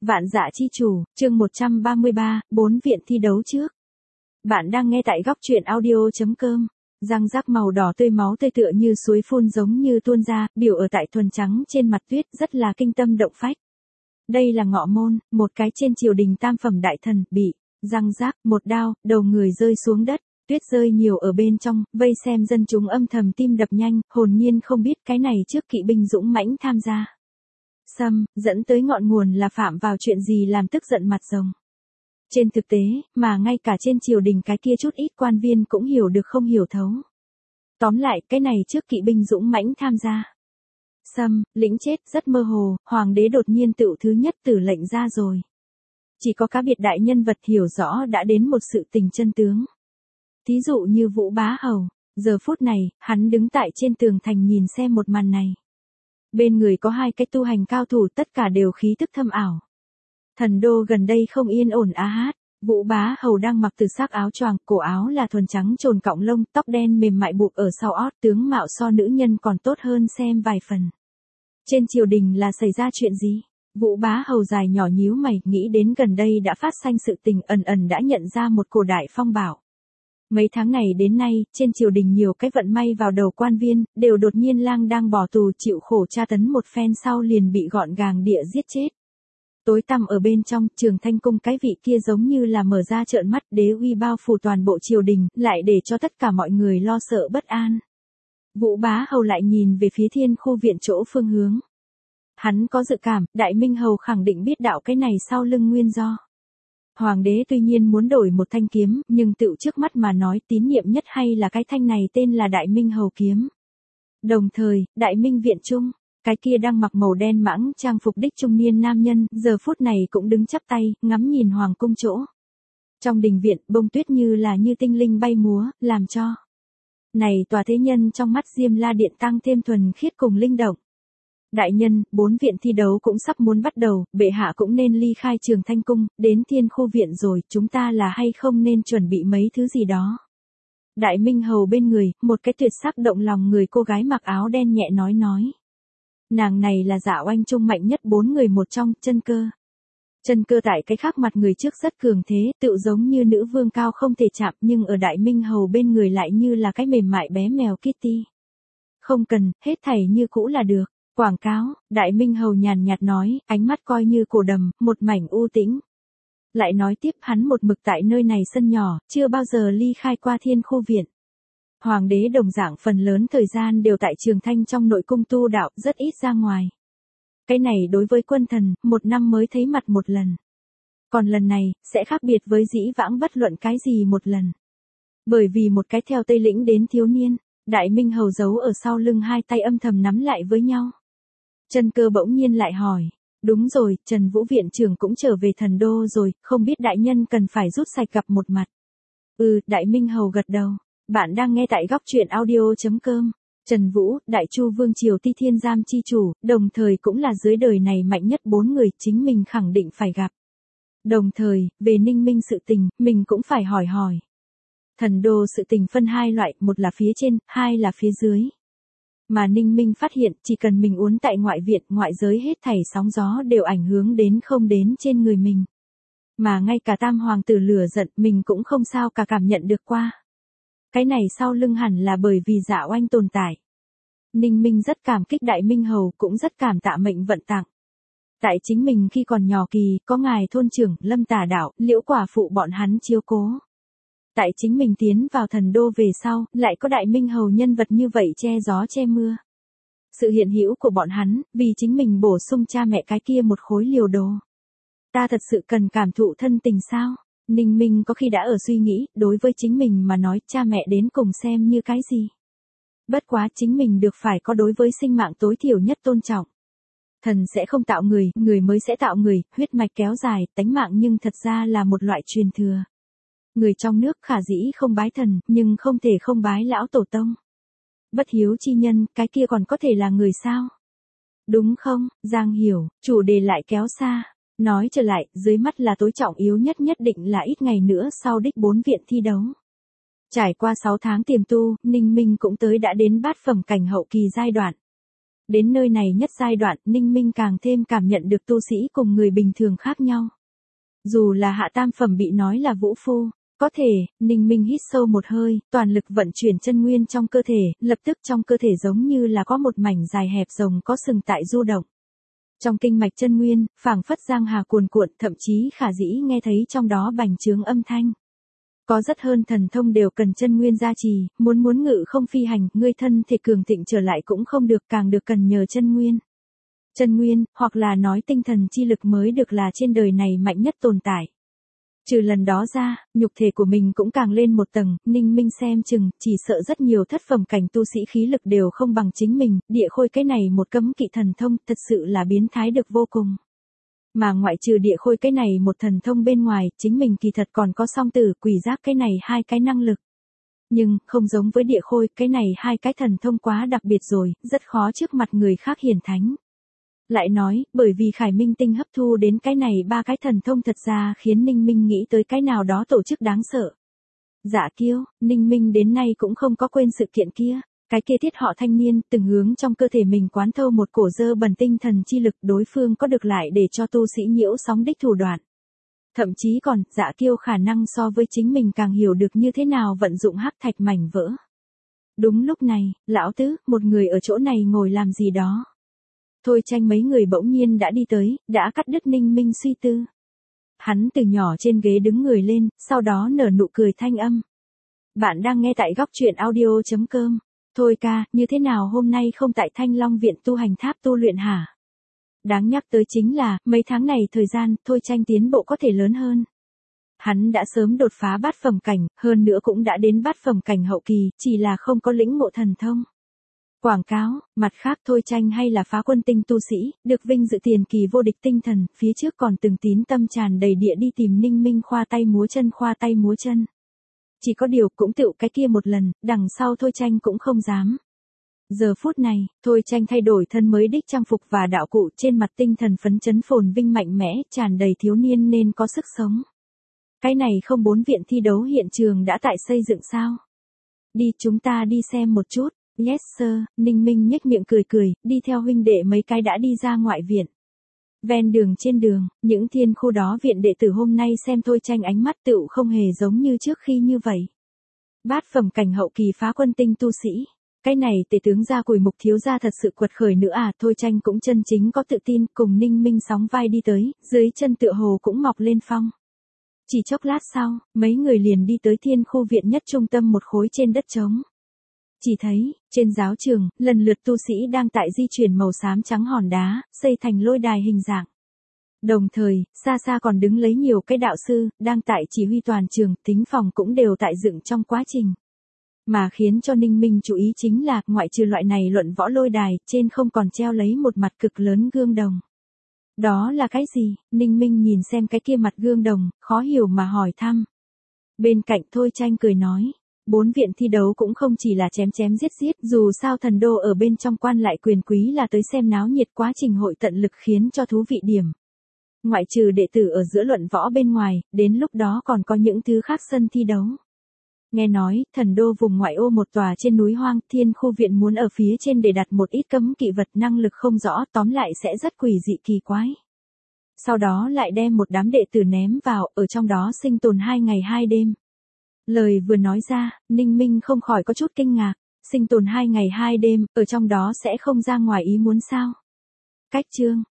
Vạn Dạ Chi Chủ, chương 133, 4 viện thi đấu trước. Bạn đang nghe tại góc truyện audio.com. Răng rác màu đỏ tươi máu tươi tựa như suối phun giống như tuôn ra, biểu ở tại thuần trắng trên mặt tuyết rất là kinh tâm động phách. Đây là Ngọ Môn, một cái trên triều đình tam phẩm đại thần, bị răng rác, một đao, đầu người rơi xuống đất, tuyết rơi nhiều ở bên trong, vây xem dân chúng âm thầm tim đập nhanh, hồn nhiên không biết cái này trước kỵ binh dũng mãnh tham gia. Dẫn tới ngọn nguồn là phạm vào chuyện gì làm tức giận mặt rồng. Trên thực tế, mà ngay cả trên triều đình cái kia chút ít quan viên cũng hiểu được không hiểu thấu. Tóm lại, cái này trước kỵ binh dũng mãnh tham gia. Lĩnh chết rất mơ hồ, hoàng đế đột nhiên tựu thứ nhất tử lệnh ra rồi. Chỉ có cá biệt đại nhân vật hiểu rõ đã đến một sự tình chân tướng. Thí dụ như Vũ Bá Hầu, giờ phút này, hắn đứng tại trên tường thành nhìn xem một màn này. Bên người có hai cái tu hành cao thủ tất cả đều khí tức thâm ảo. Thần đô gần đây không yên ổn hát. Vũ Bá Hầu đang mặc từ sắc áo choàng, cổ áo là thuần trắng trồn cọng lông, tóc đen mềm mại buộc ở sau ót, tướng mạo so nữ nhân còn tốt hơn xem vài phần. Trên triều đình là xảy ra chuyện gì? Vũ Bá Hầu dài nhỏ nhíu mày, nghĩ đến gần đây đã phát sinh sự tình ẩn đã nhận ra một cổ đại phong bảo. Mấy tháng này đến nay, trên triều đình nhiều cái vận may vào đầu quan viên, đều đột nhiên lang đang bỏ tù chịu khổ tra tấn một phen sau liền bị gọn gàng địa giết chết. Tối tăm ở bên trong, Trường Thanh Cung cái vị kia giống như là mở ra trợn mắt, đế uy bao phủ toàn bộ triều đình, lại để cho tất cả mọi người lo sợ bất an. Vũ Bá Hầu lại nhìn về phía Thiên Khu viện chỗ phương hướng. Hắn có dự cảm, Đại Minh Hầu khẳng định biết đạo cái này sau lưng nguyên do. Hoàng đế tuy nhiên muốn đổi một thanh kiếm, nhưng tựu trước mắt mà nói tín nhiệm nhất hay là cái thanh này tên là Đại Minh Hầu kiếm. Đồng thời, Đại Minh viện trung, cái kia đang mặc màu đen mãng trang phục đích trung niên nam nhân, giờ phút này cũng đứng chắp tay, ngắm nhìn hoàng cung chỗ. Trong đình viện, bông tuyết như là như tinh linh bay múa, làm cho này tòa thế nhân trong mắt Diêm La Điện tăng thêm thuần khiết cùng linh động. Đại nhân, 4 viện thi đấu cũng sắp muốn bắt đầu, bệ hạ cũng nên ly khai Trường Thanh Cung, đến Thiên Khu viện rồi, chúng ta là hay không nên chuẩn bị mấy thứ gì đó. Đại Minh Hầu bên người, một cái tuyệt sắc động lòng người cô gái mặc áo đen nhẹ nói. Nàng này là Dạ Oanh trung mạnh nhất 4 người một trong, Chân Cơ. Chân Cơ tại cái khác mặt người trước rất cường thế, tự giống như nữ vương cao không thể chạm, nhưng ở Đại Minh Hầu bên người lại như là cái mềm mại bé mèo Kitty. Không cần, hết thảy như cũ là được. Quảng cáo, Đại Minh Hầu nhàn nhạt nói, ánh mắt coi như cổ đầm, một mảnh u tĩnh. Lại nói tiếp hắn một mực tại nơi này sân nhỏ, chưa bao giờ ly khai qua Thiên Khu viện. Hoàng đế đồng dạng phần lớn thời gian đều tại Trường Thanh trong nội cung tu đạo, rất ít ra ngoài. Cái này đối với quân thần, một năm mới thấy mặt một lần. Còn lần này, sẽ khác biệt với dĩ vãng bất luận cái gì một lần. Bởi vì một cái theo Tây Lĩnh đến thiếu niên, Đại Minh Hầu giấu ở sau lưng hai tay âm thầm nắm lại với nhau. Chân Cơ bỗng nhiên lại hỏi, đúng rồi, Trần Vũ viện trưởng cũng trở về thần đô rồi, không biết đại nhân cần phải rút sạch gặp một mặt. Đại Minh Hầu gật đầu, bạn đang nghe tại góc truyện audio.com. Trần Vũ, Đại Chu Vương Triều Ti Thiên Giam chi chủ, đồng thời cũng là dưới đời này mạnh nhất 4 người chính mình khẳng định phải gặp. Đồng thời, về Ninh Minh sự tình, mình cũng phải hỏi. Thần đô sự tình phân hai loại, một là phía trên, hai là phía dưới. Mà Ninh Minh phát hiện, chỉ cần mình uốn tại ngoại viện, ngoại giới hết thảy sóng gió đều ảnh hưởng đến không đến trên người mình. Mà ngay cả tam hoàng tử lửa giận, mình cũng không sao cả cảm nhận được qua. Cái này sau lưng hẳn là bởi vì Dạ Oanh tồn tại. Ninh Minh rất cảm kích Đại Minh Hầu, cũng rất cảm tạ mệnh vận tặng. Tại chính mình khi còn nhỏ kỳ, có ngài thôn trưởng, Lâm Tả Đạo, Liễu Quả Phụ bọn hắn chiếu cố. Tại chính mình tiến vào thần đô về sau, lại có Đại Minh Hầu nhân vật như vậy che gió che mưa. Sự hiện hữu của bọn hắn, vì chính mình bổ sung cha mẹ cái kia một khối liều đồ. Ta thật sự cần cảm thụ thân tình sao? Ninh Minh có khi đã ở suy nghĩ, đối với chính mình mà nói cha mẹ đến cùng xem như cái gì. Bất quá chính mình được phải có đối với sinh mạng tối thiểu nhất tôn trọng. Thần sẽ không tạo người, người mới sẽ tạo người, huyết mạch kéo dài, tánh mạng nhưng thật ra là một loại truyền thừa. Người trong nước khả dĩ không bái thần, nhưng không thể không bái lão tổ tông. Bất hiếu chi nhân, cái kia còn có thể là người sao? Đúng không, Giang Hiểu, chủ đề lại kéo xa. Nói trở lại, dưới mắt là tối trọng yếu nhất định là ít ngày nữa sau đích 4 viện thi đấu. Trải qua 6 tháng tiềm tu, Ninh Minh cũng tới đã đến bát phẩm cảnh hậu kỳ giai đoạn. Đến nơi này nhất giai đoạn, Ninh Minh càng thêm cảm nhận được tu sĩ cùng người bình thường khác nhau. Dù là hạ tam phẩm bị nói là vũ phu, có thể, Ninh Minh hít sâu một hơi, toàn lực vận chuyển chân nguyên trong cơ thể, lập tức trong cơ thể giống như là có một mảnh dài hẹp rồng có sừng tại du động. Trong kinh mạch chân nguyên, phảng phất giang hà cuồn cuộn, thậm chí khả dĩ nghe thấy trong đó bành trướng âm thanh. Có rất hơn thần thông đều cần chân nguyên gia trì, muốn ngự không phi hành, ngươi thân thể cường thịnh trở lại cũng không được, càng được cần nhờ chân nguyên. Chân nguyên, hoặc là nói tinh thần chi lực mới được là trên đời này mạnh nhất tồn tại. Trừ lần đó ra, nhục thể của mình cũng càng lên một tầng, Ninh Minh xem chừng, chỉ sợ rất nhiều thất phẩm cảnh tu sĩ khí lực đều không bằng chính mình, địa khôi cái này một cấm kỵ thần thông, thật sự là biến thái được vô cùng. Mà ngoại trừ địa khôi cái này một thần thông bên ngoài, chính mình kỳ thật còn có song tử, quỷ giác cái này hai cái năng lực. Nhưng, không giống với địa khôi, cái này hai cái thần thông quá đặc biệt rồi, rất khó trước mặt người khác hiển thánh. Lại nói, bởi vì Khải Minh Tinh hấp thu đến cái này ba cái thần thông thật ra khiến Ninh Minh nghĩ tới cái nào đó tổ chức đáng sợ. Dạ Kiêu, Ninh Minh đến nay cũng không có quên sự kiện kia. Cái kia thiết họ thanh niên từng hướng trong cơ thể mình quán thâu một cổ dơ bẩn tinh thần chi lực, đối phương có được lại để cho tu sĩ nhiễu sóng đích thủ đoạn. Thậm chí còn, Dạ Kiêu khả năng so với chính mình càng hiểu được như thế nào vận dụng hắc thạch mảnh vỡ. Đúng lúc này, lão tứ, một người ở chỗ này ngồi làm gì đó. Thôi Tranh mấy người bỗng nhiên đã đi tới, đã cắt đứt Ninh Minh suy tư. Hắn từ nhỏ trên ghế đứng người lên, sau đó nở nụ cười thanh âm. Bạn đang nghe tại góc truyện audio.com. Thôi ca, như thế nào hôm nay không tại Thanh Long Viện tu hành tháp tu luyện hả? Đáng nhắc tới chính là, mấy tháng này thời gian, Thôi Tranh tiến bộ có thể lớn hơn. Hắn đã sớm đột phá bát phẩm cảnh, hơn nữa cũng đã đến bát phẩm cảnh hậu kỳ, chỉ là không có lĩnh ngộ thần thông. Quảng cáo, mặt khác Thôi Tranh hay là phá quân tinh tu sĩ, được vinh dự tiền kỳ vô địch tinh thần, phía trước còn từng tín tâm tràn đầy địa đi tìm Ninh Minh khoa tay múa chân. Chỉ có điều cũng tựu cái kia một lần, đằng sau Thôi Tranh cũng không dám. Giờ phút này, Thôi Tranh thay đổi thân mới đích trang phục và đạo cụ, trên mặt tinh thần phấn chấn phồn vinh mạnh mẽ, tràn đầy thiếu niên nên có sức sống. Cái này không bốn viện thi đấu hiện trường đã tại xây dựng sao? Đi chúng ta đi xem một chút. Yes sir, Ninh Minh nhếch miệng cười, đi theo huynh đệ mấy cái đã đi ra ngoại viện. Ven đường trên đường, những thiên khu đó viện đệ tử hôm nay xem Thôi Tranh ánh mắt tựu không hề giống như trước khi như vậy. Bát phẩm cảnh hậu kỳ phá quân tinh tu sĩ. Cái này tể tướng gia Cùi Mục thiếu gia thật sự quật khởi nữa à, Thôi Tranh cũng chân chính có tự tin, cùng Ninh Minh sóng vai đi tới, dưới chân tựa hồ cũng mọc lên phong. Chỉ chốc lát sau, mấy người liền đi tới thiên khu viện nhất trung tâm một khối trên đất trống. Chỉ thấy, trên giáo trường, lần lượt tu sĩ đang tại di chuyển màu xám trắng hòn đá, xây thành lôi đài hình dạng. Đồng thời, xa xa còn đứng lấy nhiều cái đạo sư, đang tại chỉ huy toàn trường, thính phòng cũng đều tại dựng trong quá trình. Mà khiến cho Ninh Minh chú ý chính là, ngoại trừ loại này luận võ lôi đài, trên không còn treo lấy một mặt cực lớn gương đồng. Đó là cái gì? Ninh Minh nhìn xem cái kia mặt gương đồng, khó hiểu mà hỏi thăm. Bên cạnh Thôi Tranh cười nói. 4 viện thi đấu cũng không chỉ là chém giết, dù sao thần đô ở bên trong quan lại quyền quý là tới xem náo nhiệt, quá trình hội tận lực khiến cho thú vị điểm. Ngoại trừ đệ tử ở giữa luận võ bên ngoài, đến lúc đó còn có những thứ khác sân thi đấu. Nghe nói, thần đô vùng ngoại ô một tòa trên núi hoang, thiên khu viện muốn ở phía trên để đặt một ít cấm kỵ vật, năng lực không rõ, tóm lại sẽ rất quỷ dị kỳ quái. Sau đó lại đem một đám đệ tử ném vào, ở trong đó sinh tồn 2 ngày 2 đêm. Lời vừa nói ra, Ninh Minh không khỏi có chút kinh ngạc, sinh tồn 2 ngày 2 đêm, ở trong đó sẽ không ra ngoài ý muốn sao? Cách chương,